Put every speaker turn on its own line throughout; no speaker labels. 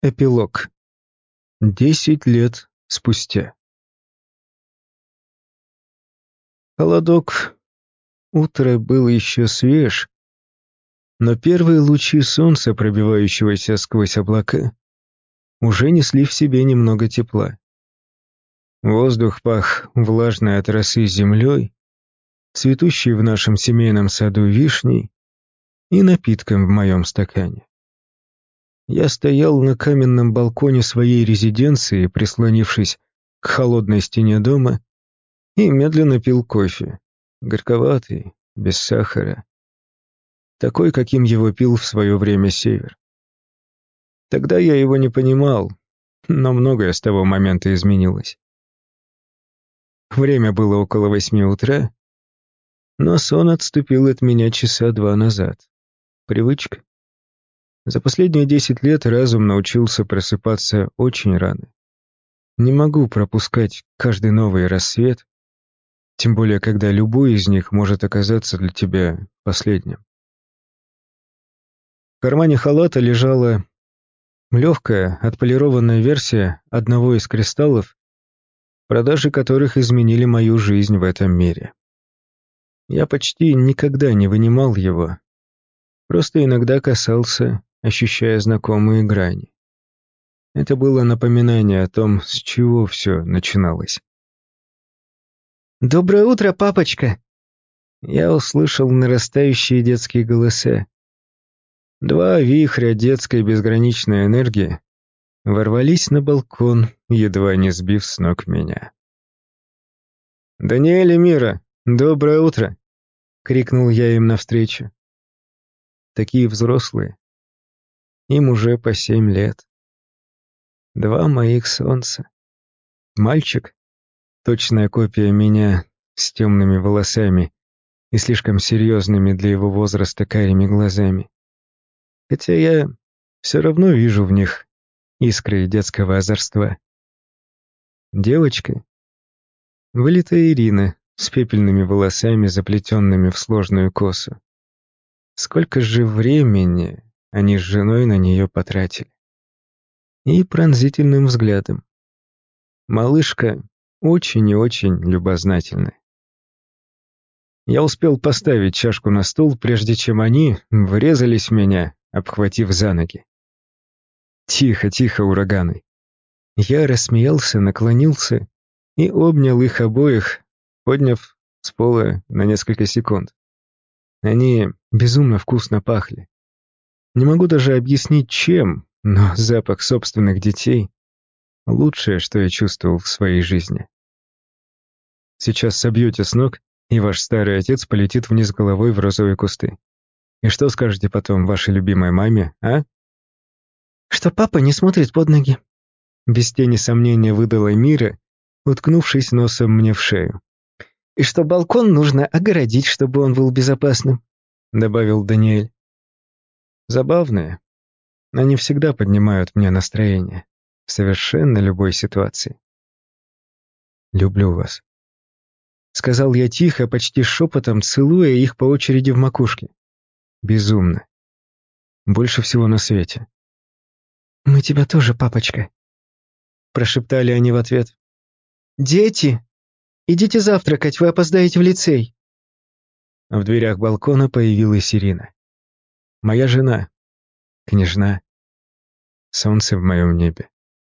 Эпилог. 10 лет спустя. Холодок. Утро было еще свеж, но первые лучи солнца, пробивающегося сквозь облака, уже несли в себе немного тепла. Воздух пах влажной от росы землей, цветущей в нашем семейном саду вишней и напитком в моем стакане. Я стоял на каменном балконе своей резиденции, прислонившись к холодной стене дома, и медленно пил кофе, горьковатый, без сахара, такой, каким его пил в свое время Север. Тогда я его не понимал, но многое с того момента изменилось. Время было около 8 утра, но сон отступил от меня часа 2 назад. Привычка. За последние 10 лет разум научился просыпаться очень рано. Не могу пропускать каждый новый рассвет, тем более, когда любой из них может оказаться для тебя последним. В кармане халата лежала легкая, отполированная версия одного из кристаллов, продажи которых изменили мою жизнь в этом мире. Я почти никогда не вынимал его, просто иногда касался, ощущая знакомые грани. Это было напоминание о том, с чего все начиналось. «Доброе утро, папочка!» Я услышал нарастающие детские голоса. Два вихря детской безграничной энергии ворвались на балкон, едва не сбив с ног меня. «Даниэль и Мира, доброе утро!» — крикнул я им навстречу. Такие взрослые. Им уже по 7 лет. Два моих солнца. Мальчик, точная копия меня, с темными волосами и слишком серьезными для его возраста карими глазами. Хотя я все равно вижу в них искры детского озорства. Девочка, вылитая Ирина, с пепельными волосами, заплетенными в сложную косу. Сколько же времени они с женой на нее потратили. И пронзительным взглядом. Малышка очень и очень любознательная. Я успел поставить чашку на стол, прежде чем они врезались в меня, обхватив за ноги. «Тихо, тихо, ураганы!» Я рассмеялся, наклонился и обнял их обоих, подняв с пола на несколько секунд. Они безумно вкусно пахли. Не могу даже объяснить, чем, но запах собственных детей — лучшее, что я чувствовал в своей жизни. Сейчас собьете с ног, и ваш старый отец полетит вниз головой в розовые кусты. И что скажете потом вашей любимой маме, а? Что папа не смотрит под ноги. Без тени сомнения выдала Мира, уткнувшись носом мне в шею. И что балкон нужно огородить, чтобы он был безопасным, добавил Даниэль. Забавные. Они всегда поднимают мне настроение, в совершенно любой ситуации. «Люблю вас», — сказал я тихо, почти шепотом, целуя их по очереди в макушке. Безумно. Больше всего на свете. «Мы тебя тоже, папочка», — прошептали они в ответ. «Дети, идите завтракать, вы опоздаете в лицей». В дверях балкона появилась Ирина. Моя жена, княжна, солнце в моем небе.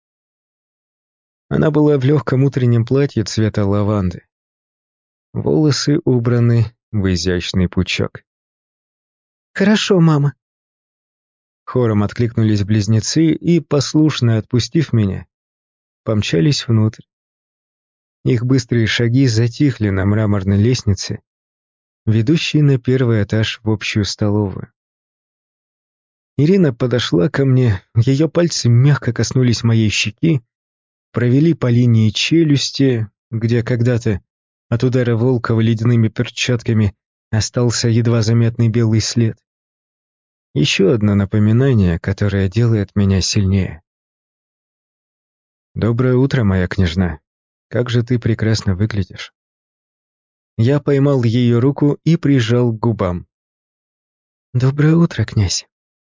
Она была в легком утреннем платье цвета лаванды. Волосы убраны в изящный пучок. «Хорошо, мама». Хором откликнулись близнецы и, послушно отпустив меня, помчались внутрь. Их быстрые шаги затихли на мраморной лестнице, ведущей на первый этаж в общую столовую. Ирина подошла ко мне, ее пальцы мягко коснулись моей щеки, провели по линии челюсти, где когда-то от удара Волкова ледяными перчатками остался едва заметный белый след. Еще одно напоминание, которое делает меня сильнее. «Доброе утро, моя княжна. Как же ты прекрасно выглядишь». Я поймал ее руку и прижал к губам. «Доброе утро, князь».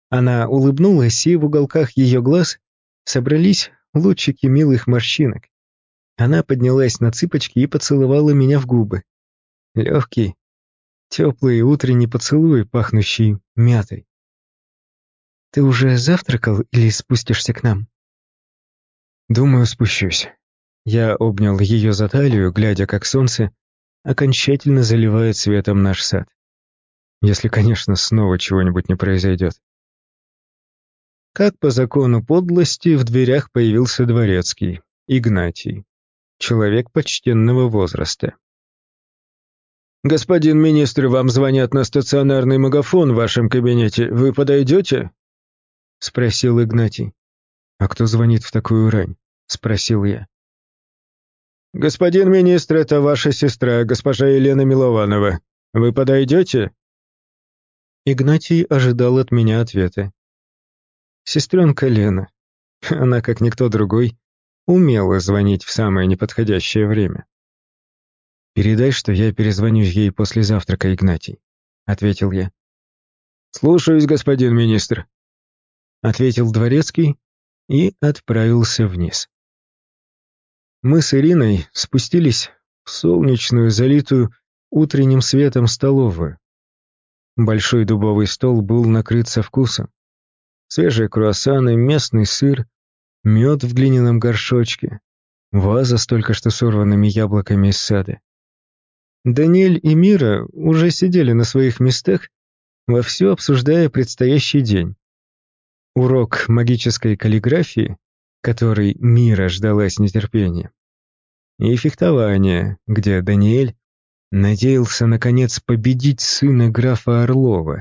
Она улыбнулась, и в уголках ее глаз собрались лучики милых морщинок. Она поднялась на цыпочки и поцеловала меня в губы. Легкий, теплый утренний поцелуй, пахнущий мятой. «Ты уже завтракал или спустишься к нам?» «Думаю, спущусь». Я обнял ее за талию, глядя, как солнце окончательно заливает светом наш сад. Если, конечно, снова чего-нибудь не произойдет. Как по закону подлости, в дверях появился дворецкий, Игнатий, человек почтенного возраста. «Господин министр, вам звонят на стационарный магафон в вашем кабинете. Вы подойдете?» — спросил Игнатий. «А кто звонит в такую рань?» — спросил я. «Господин министр, это ваша сестра, госпожа Елена Милованова. Вы подойдете?» Игнатий ожидал от меня ответа. Сестренка Лена, она, как никто другой, умела звонить в самое неподходящее время. «Передай, что я перезвоню ей после завтрака, Игнатий», — ответил я. «Слушаюсь, господин министр», — ответил дворецкий и отправился вниз. Мы с Ириной спустились в солнечную, залитую утренним светом столовую. Большой дубовый стол был накрыт со вкусом. Свежие круассаны, местный сыр, мед в глиняном горшочке, ваза с только что сорванными яблоками из сада. Даниэль и Мира уже сидели на своих местах, вовсю обсуждая предстоящий день. Урок магической каллиграфии, который Мира ждала с нетерпением, и фехтование, где Даниэль надеялся наконец победить сына графа Орлова.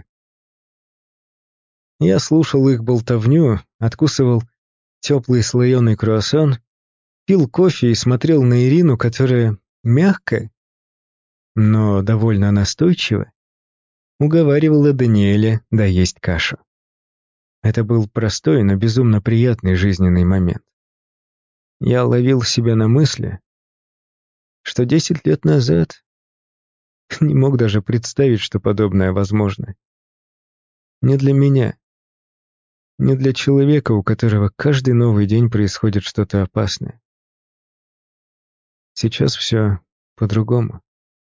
Я слушал их болтовню, откусывал теплый слоеный круассан, пил кофе и смотрел на Ирину, которая мягко, но довольно настойчиво уговаривала Даниэля доесть кашу. Это был простой, но безумно приятный жизненный момент. Я ловил себя на мысли, что 10 лет назад не мог даже представить, что подобное возможно. Не для меня, не для человека, у которого каждый новый день происходит что-то опасное. Сейчас все по-другому.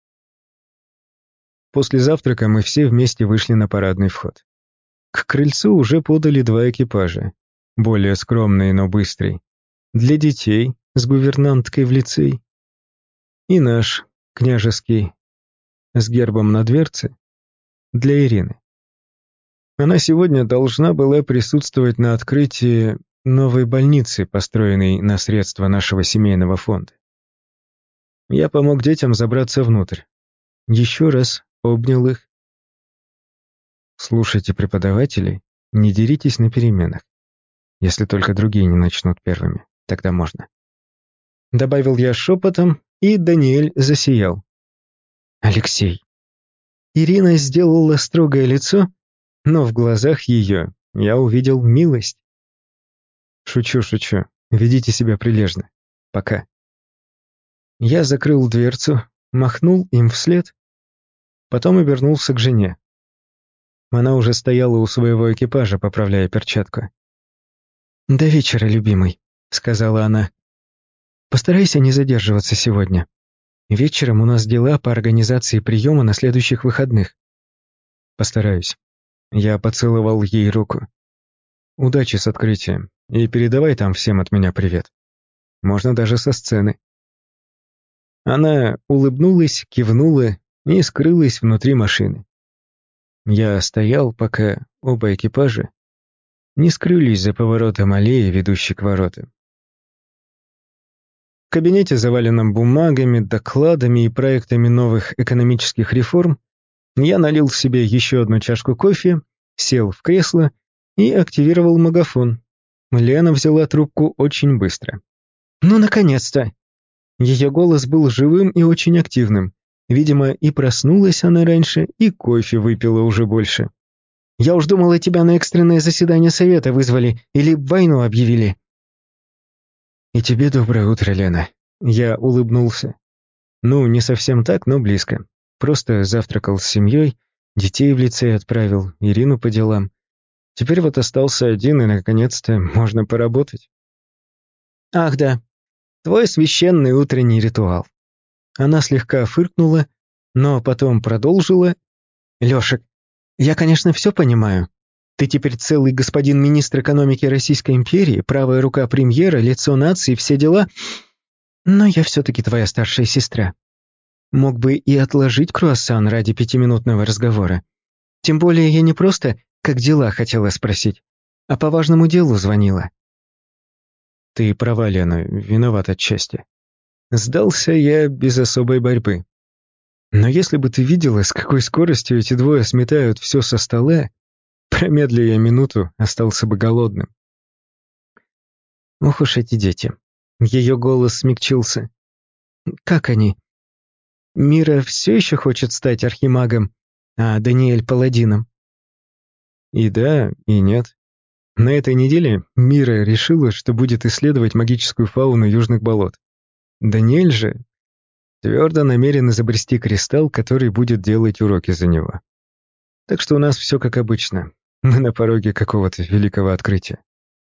После завтрака мы все вместе вышли на парадный вход. К крыльцу уже подали 2 экипажа, более скромный, но быстрый, для детей с гувернанткой в лицей, и наш, княжеский, с гербом на дверце, для Ирины. Она сегодня должна была присутствовать на открытии новой больницы, построенной на средства нашего семейного фонда. Я помог детям забраться внутрь. Еще раз обнял их. Слушайте преподавателей, не деритесь на переменах. Если только другие не начнут первыми, тогда можно. Добавил я шепотом, и Даниэль засиял. Алексей. Ирина сделала строгое лицо, но в глазах ее я увидел милость. Шучу, шучу. Ведите себя прилежно. Пока. Я закрыл дверцу, махнул им вслед, потом обернулся к жене. Она уже стояла у своего экипажа, поправляя перчатку. «До вечера, любимый», — сказала она. «Постарайся не задерживаться сегодня. Вечером у нас дела по организации приема на следующих выходных». «Постараюсь». Я поцеловал ей руку. «Удачи с открытием, и передавай там всем от меня привет. Можно даже со сцены». Она улыбнулась, кивнула и скрылась внутри машины. Я стоял, пока оба экипажа не скрылись за поворотом аллеи, ведущей к воротам. В кабинете, заваленном бумагами, докладами и проектами новых экономических реформ, я налил себе еще одну чашку кофе, сел в кресло и активировал магафон. Лена взяла трубку очень быстро. «Ну, наконец-то!» Ее голос был живым и очень активным. Видимо, и проснулась она раньше, и кофе выпила уже больше. «Я уж думала, тебя на экстренное заседание совета вызвали или войну объявили». «И тебе доброе утро, Лена». Я улыбнулся. Ну, не совсем так, но близко. Просто завтракал с семьей, детей в лицей отправил, Ирину по делам. Теперь вот остался один, и, наконец-то, можно поработать. Ах да, твой священный утренний ритуал. Она слегка фыркнула, но потом продолжила. Лешек, я, конечно, все понимаю. Ты теперь целый господин министр экономики Российской империи, правая рука премьера, лицо нации, все дела. Но я все-таки твоя старшая сестра. Мог бы и отложить круассан ради 5-минутного разговора. Тем более я не просто «как дела» хотела спросить, а по важному делу звонила. Ты права, Лена, виноват отчасти. Сдался я без особой борьбы. Но если бы ты видела, с какой скоростью эти двое сметают все со стола, промедли я минуту, остался бы голодным. Ох уж эти дети. Ее голос смягчился. Как они? Мира все еще хочет стать архимагом, а Даниэль паладином. И да, и нет. На этой неделе Мира решила, что будет исследовать магическую фауну южных болот. Даниэль же твердо намерен изобрести кристалл, который будет делать уроки за него. Так что у нас все как обычно. Мы на пороге какого-то великого открытия.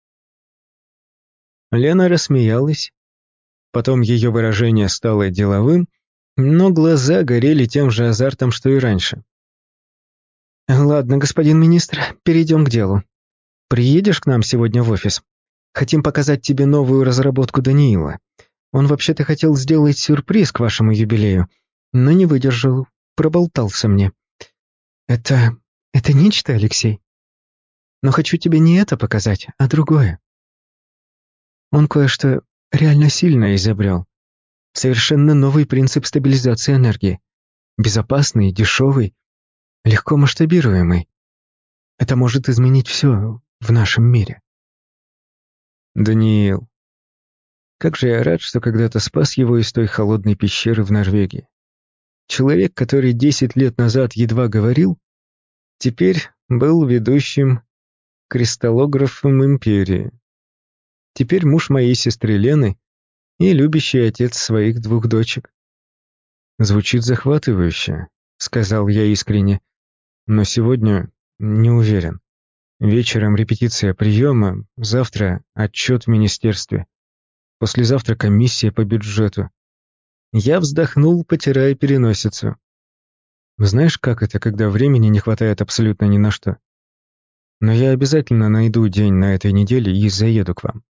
Лена рассмеялась. Потом ее выражение стало деловым, но глаза горели тем же азартом, что и раньше. «Ладно, господин министр, перейдем к делу. Приедешь к нам сегодня в офис? Хотим показать тебе новую разработку Даниила. Он вообще-то хотел сделать сюрприз к вашему юбилею, но не выдержал, проболтался мне. Это нечто, Алексей. Но хочу тебе не это показать, а другое. Он кое-что реально сильно изобрел. Совершенно новый принцип стабилизации энергии. Безопасный, дешевый, легко масштабируемый. Это может изменить все в нашем мире. Даниил. Как же я рад, что когда-то спас его из той холодной пещеры в Норвегии. Человек, который 10 лет назад едва говорил, теперь был ведущим кристаллографом империи. Теперь муж моей сестры Лены и любящий отец своих 2 дочек. Звучит захватывающе, сказал я искренне, но сегодня не уверен. Вечером репетиция приема, завтра отчет в министерстве, послезавтра комиссия по бюджету. Я вздохнул, потирая переносицу. Знаешь, как это, когда времени не хватает абсолютно ни на что? Но я обязательно найду день на этой неделе и заеду к вам.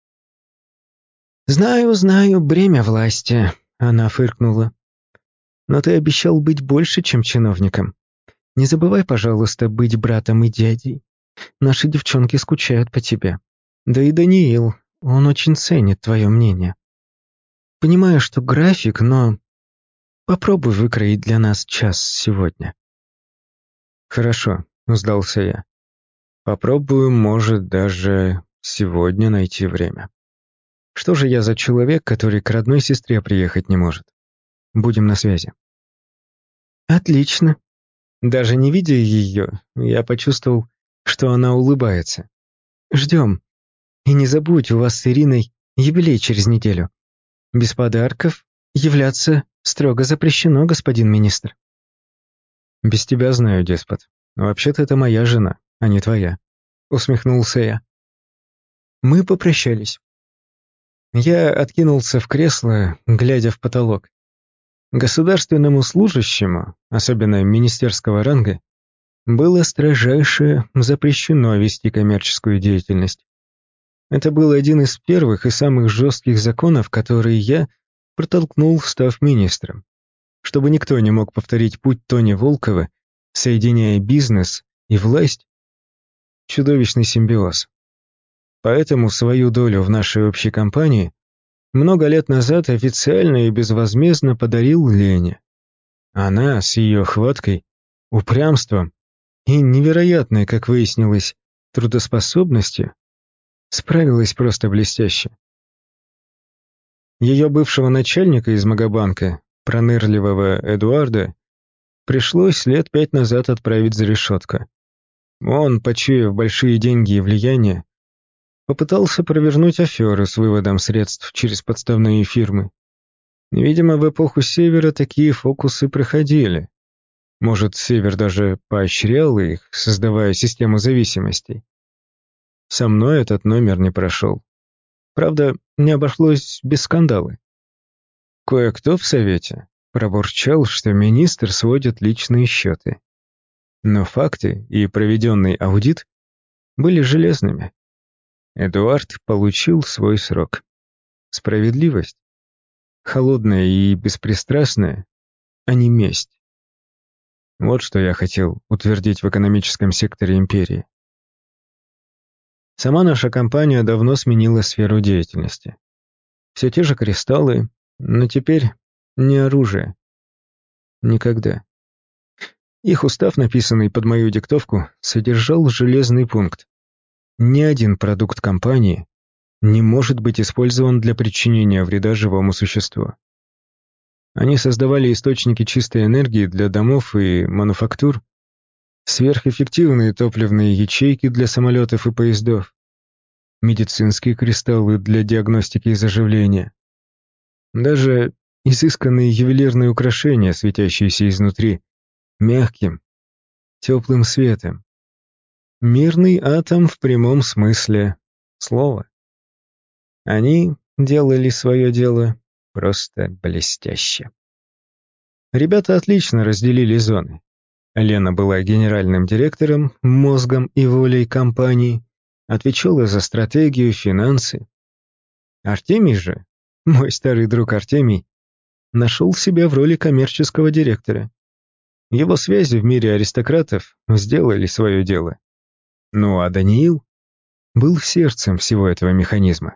Знаю, бремя власти, она фыркнула. Но ты обещал быть больше, чем чиновником. Не забывай, пожалуйста, быть братом и дядей. Наши девчонки скучают по тебе. Да и Даниил, он очень ценит твое мнение. Понимаю, что график, но попробуй выкроить для нас час сегодня. Хорошо, сдался я. Попробую, может, даже сегодня найти время. Что же я за человек, который к родной сестре приехать не может? Будем на связи. Отлично. Даже не видя ее, я почувствовал, что она улыбается. Ждем. И не забудь, у вас с Ириной юбилей через неделю. Без подарков являться строго запрещено, господин министр. Без тебя знаю, деспот. Вообще-то это моя жена, а не твоя. Усмехнулся я. Мы попрощались. Я откинулся в кресло, глядя в потолок. Государственному служащему, особенно министерского ранга, было строжайше запрещено вести коммерческую деятельность. Это был один из первых и самых жестких законов, которые я протолкнул, став министром, чтобы никто не мог повторить путь Тони Волкова, соединяя бизнес и власть, чудовищный симбиоз. Поэтому свою долю в нашей общей компании много лет назад официально и безвозмездно подарил Лене. Она с ее хваткой, упрямством и невероятной, как выяснилось, трудоспособностью справилась просто блестяще. Ее бывшего начальника из Магобанка, пронырливого Эдуарда, пришлось лет 5 назад отправить за решетку. Он, почуяв большие деньги и влияние, попытался провернуть аферу с выводом средств через подставные фирмы. Видимо, в эпоху Севера такие фокусы проходили. Может, Север даже поощрял их, создавая систему зависимостей. Со мной этот номер не прошел. Правда, не обошлось без скандала. Кое-кто в совете пробурчал, что министр сводит личные счеты. Но факты и проведенный аудит были железными. Эдуард получил свой срок. Справедливость, холодная и беспристрастная, а не месть. Вот что я хотел утвердить в экономическом секторе империи. Сама наша компания давно сменила сферу деятельности. Все те же кристаллы, но теперь не оружие. Никогда. Их устав, написанный под мою диктовку, содержал железный пункт. Ни один продукт компании не может быть использован для причинения вреда живому существу. Они создавали источники чистой энергии для домов и мануфактур, сверхэффективные топливные ячейки для самолетов и поездов, медицинские кристаллы для диагностики и заживления, даже изысканные ювелирные украшения, светящиеся изнутри мягким, теплым светом. Мирный атом в прямом смысле слова. Они делали свое дело просто блестяще. Ребята отлично разделили зоны. Лена была генеральным директором, мозгом и волей компании, отвечала за стратегию, финансы. Артемий же, мой старый друг Артемий, нашел себя в роли коммерческого директора. Его связи в мире аристократов сделали свое дело. Ну а Даниил был сердцем всего этого механизма.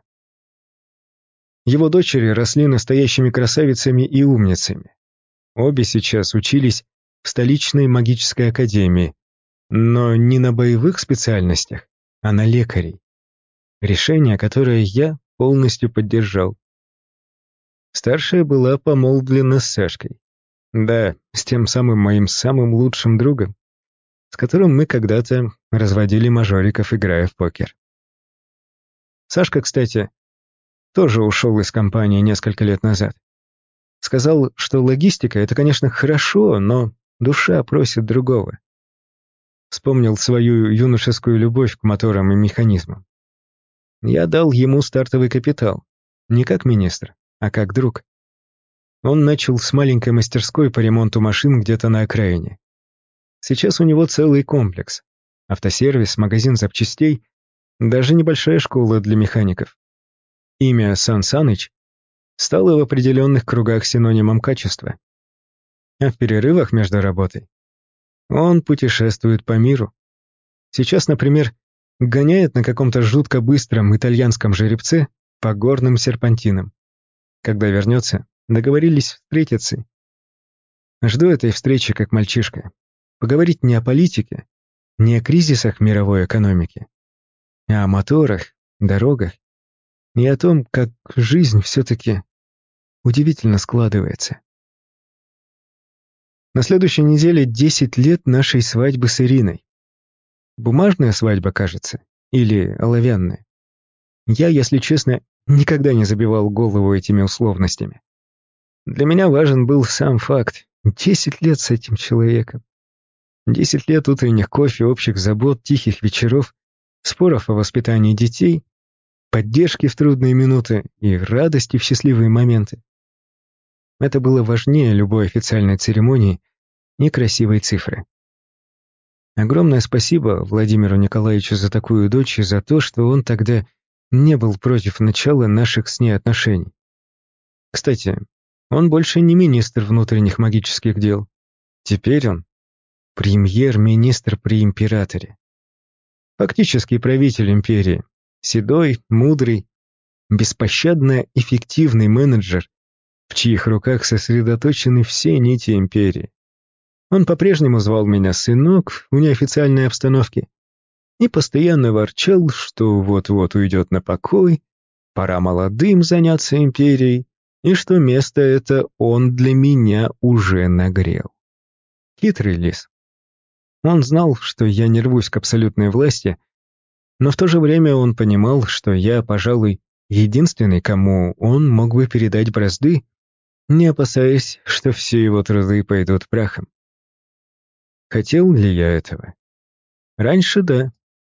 Его дочери росли настоящими красавицами и умницами. Обе сейчас учились в столичной магической академии, но не на боевых специальностях, а на лекарей. Решение, которое я полностью поддержал. Старшая была помолвлена с Сашкой. Да, с тем самым моим самым лучшим другом, с которым мы когда-то разводили мажориков, играя в покер. Сашка, кстати, тоже ушел из компании несколько лет назад. Сказал, что логистика — это, конечно, хорошо, но душа просит другого. Вспомнил свою юношескую любовь к моторам и механизмам. Я дал ему стартовый капитал, не как министр, а как друг. Он начал с маленькой мастерской по ремонту машин где-то на окраине. Сейчас у него целый комплекс. Автосервис, магазин запчастей, даже небольшая школа для механиков. Имя Сан Саныч стало в определенных кругах синонимом качества. А в перерывах между работой он путешествует по миру. Сейчас, например, гоняет на каком-то жутко быстром итальянском жеребце по горным серпантинам. Когда вернется, договорились встретиться. Жду этой встречи как мальчишка. Поговорить не о политике, не о кризисах мировой экономики, а о моторах, дорогах и о том, как жизнь все-таки удивительно складывается. На следующей неделе 10 лет нашей свадьбы с Ириной. Бумажная свадьба, кажется, или оловянная. Я, если честно, никогда не забивал голову этими условностями. Для меня важен был сам факт. 10 лет с этим человеком. 10 лет утренних кофе, общих забот, тихих вечеров, споров о воспитании детей, поддержки в трудные минуты и радости в счастливые моменты. Это было важнее любой официальной церемонии и красивой цифры. Огромное спасибо Владимиру Николаевичу за такую дочь и за то, что он тогда не был против начала наших с ней отношений. Кстати, он больше не министр внутренних магических дел. Теперь он премьер-министр при императоре. Фактически правитель империи. Седой, мудрый, беспощадно эффективный менеджер, в чьих руках сосредоточены все нити империи. Он по-прежнему звал меня сынок в неофициальной обстановке и постоянно ворчал, что вот-вот уйдет на покой, пора молодым заняться империей, и что место это он для меня уже нагрел. Хитрый лис. Он знал, что я не рвусь к абсолютной власти, но в то же время он понимал, что я, пожалуй, единственный, кому он мог бы передать бразды, не опасаясь, что все его труды пойдут прахом. Хотел ли я этого? Раньше да.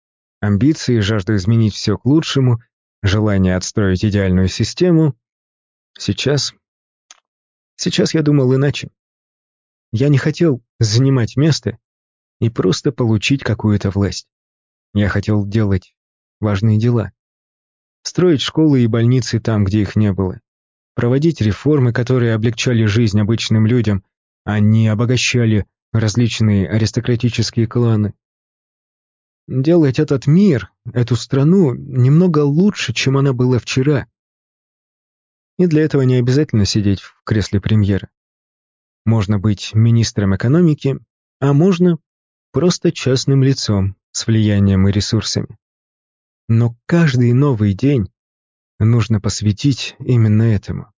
амбиции, жажда изменить все к лучшему, желание отстроить идеальную систему. Сейчас я думал иначе. Я не хотел занимать место и просто получить какую-то власть. Я хотел делать важные дела. Строить школы и больницы там, где их не было. Проводить реформы, которые облегчали жизнь обычным людям, а не обогащали различные аристократические кланы. Делать этот мир, эту страну, немного лучше, чем она была вчера. И для этого не обязательно сидеть в кресле премьера. Можно быть министром экономики, а можно просто частным лицом с влиянием и ресурсами. Но каждый новый день нужно посвятить именно этому.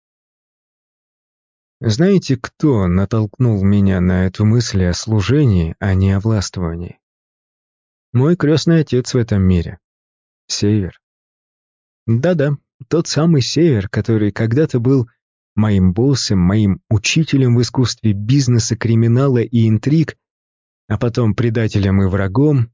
Знаете, кто натолкнул меня на эту мысль о служении, а не о властвовании? Мой крестный отец в этом мире. Север. Да-да, тот самый Север, который когда-то был моим боссом, моим учителем в искусстве бизнеса, криминала и интриг, а потом предателем и врагом.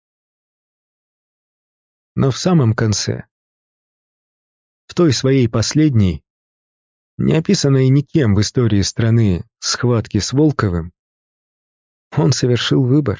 Но в самом конце, в той своей последней, не описанной никем в истории страны схватки с Волковым, он совершил выбор.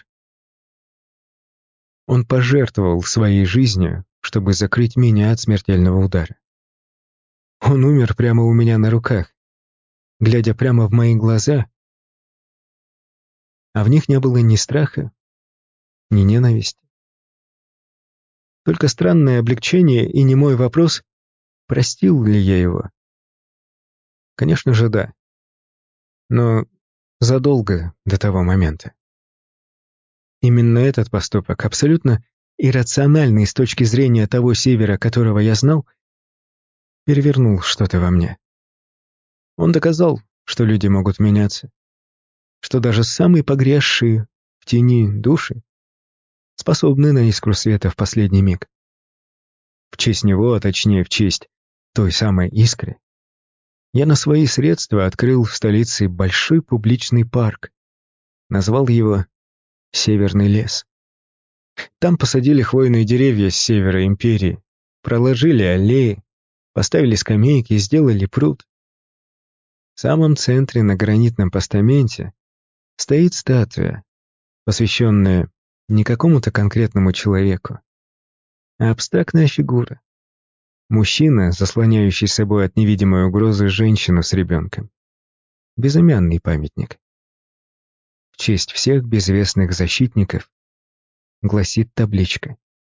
Он пожертвовал своей жизнью, чтобы закрыть меня от смертельного удара. Он умер прямо у меня на руках, глядя прямо в мои глаза, а в них не было ни страха, ни ненависти. Только странное облегчение и немой вопрос, простил ли я его. Конечно же, да. Но задолго до того момента. Именно этот поступок, абсолютно иррациональный с точки зрения того Севера, которого я знал, перевернул что-то во мне. Он доказал, что люди могут меняться, что даже самые погрязшие в тени души способны на искру света в последний миг. В честь него, а точнее в честь той самой искры, я на свои средства открыл в столице большой публичный парк, назвал его «Северный лес». Там посадили хвойные деревья с севера империи, проложили аллеи, поставили скамейки и сделали пруд. В самом центре на гранитном постаменте стоит статуя, посвященная не какому-то конкретному человеку, а абстрактная фигура. Мужчина, заслоняющий собой от невидимой угрозы женщину с ребенком. Безымянный памятник. В честь всех безвестных защитников, гласит табличка.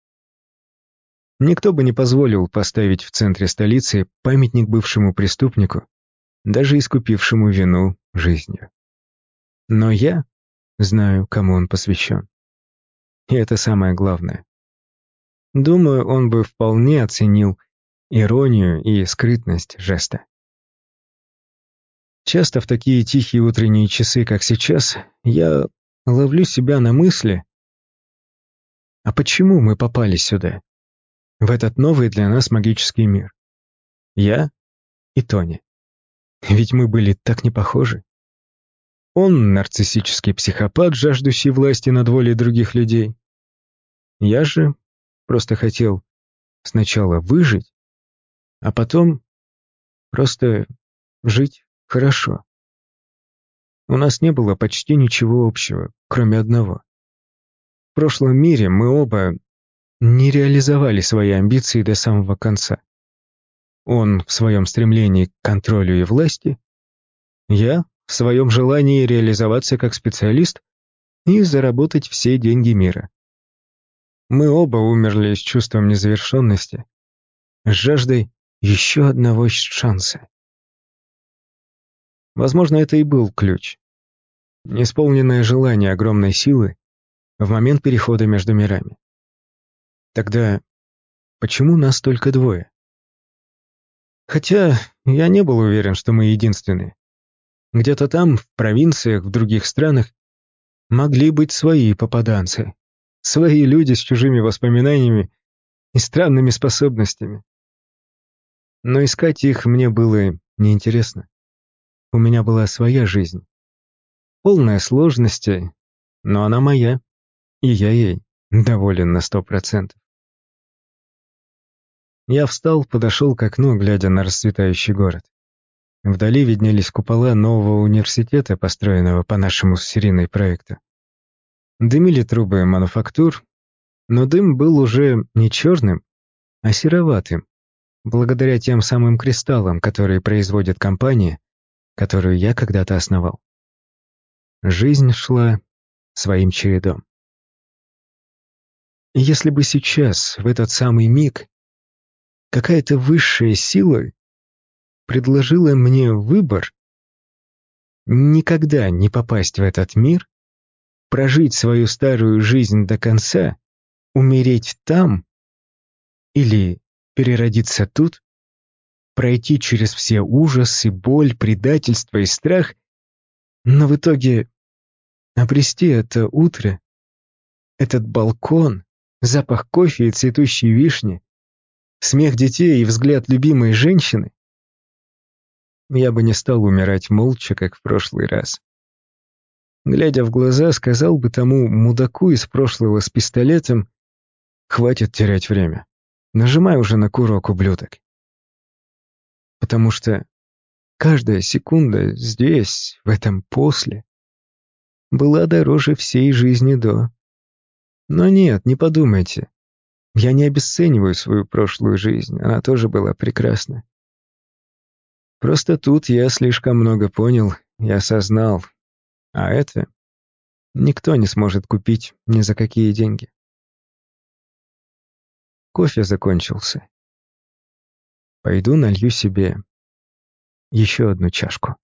Никто бы не позволил поставить в центре столицы памятник бывшему преступнику, даже искупившему вину жизнью. Но я знаю, кому он посвящен. И это самое главное. Думаю, он бы вполне оценил иронию и скрытность жеста. Часто в такие тихие утренние часы, как сейчас, я ловлю себя на мысли, а почему мы попали сюда, в этот новый для нас магический мир? Я и Тони. Ведь мы были так не похожи. Он нарциссический психопат, жаждущий власти над волей других людей. Я же просто хотел сначала выжить, а потом просто жить хорошо. У нас не было почти ничего общего, кроме одного. В прошлом мире мы оба не реализовали свои амбиции до самого конца. Он в своем стремлении к контролю и власти, я в своем желании реализоваться как специалист и заработать все деньги мира. Мы оба умерли с чувством незавершенности, с жаждой еще одного шанса. Возможно, это и был ключ. Неисполненное желание огромной силы в момент перехода между мирами. Тогда почему нас только двое? Хотя я не был уверен, что мы единственные. Где-то там, в провинциях, в других странах, могли быть свои попаданцы, свои люди с чужими воспоминаниями и странными способностями. Но искать их мне было неинтересно. У меня была своя жизнь, полная сложностей, но она моя, и я ей доволен на 100%. Я встал, подошел к окну, глядя на расцветающий город. Вдали виднелись купола нового университета, построенного по нашему с Ириной проекту. Дымили трубы мануфактур, но дым был уже не черным, а сероватым, благодаря тем самым кристаллам, которые производит компания, которую я когда-то основал. Жизнь шла своим чередом. И если бы сейчас, в этот самый миг, какая-то высшая сила предложила мне выбор никогда не попасть в этот мир, прожить свою старую жизнь до конца, умереть там или переродиться тут, пройти через все ужасы, боль, предательство и страх, но в итоге обрести это утро, этот балкон, запах кофе и цветущей вишни, смех детей и взгляд любимой женщины, я бы не стал умирать молча, как в прошлый раз. Глядя в глаза, сказал бы тому мудаку из прошлого с пистолетом: «Хватит терять время. Нажимай уже на курок, ублюдок». Потому что каждая секунда здесь, в этом после, была дороже всей жизни до. Но нет, не подумайте. Я не обесцениваю свою прошлую жизнь, она тоже была прекрасна. Просто тут я слишком много понял и осознал, а это никто не сможет купить ни за какие деньги. Кофе закончился. Пойду налью себе еще одну чашку.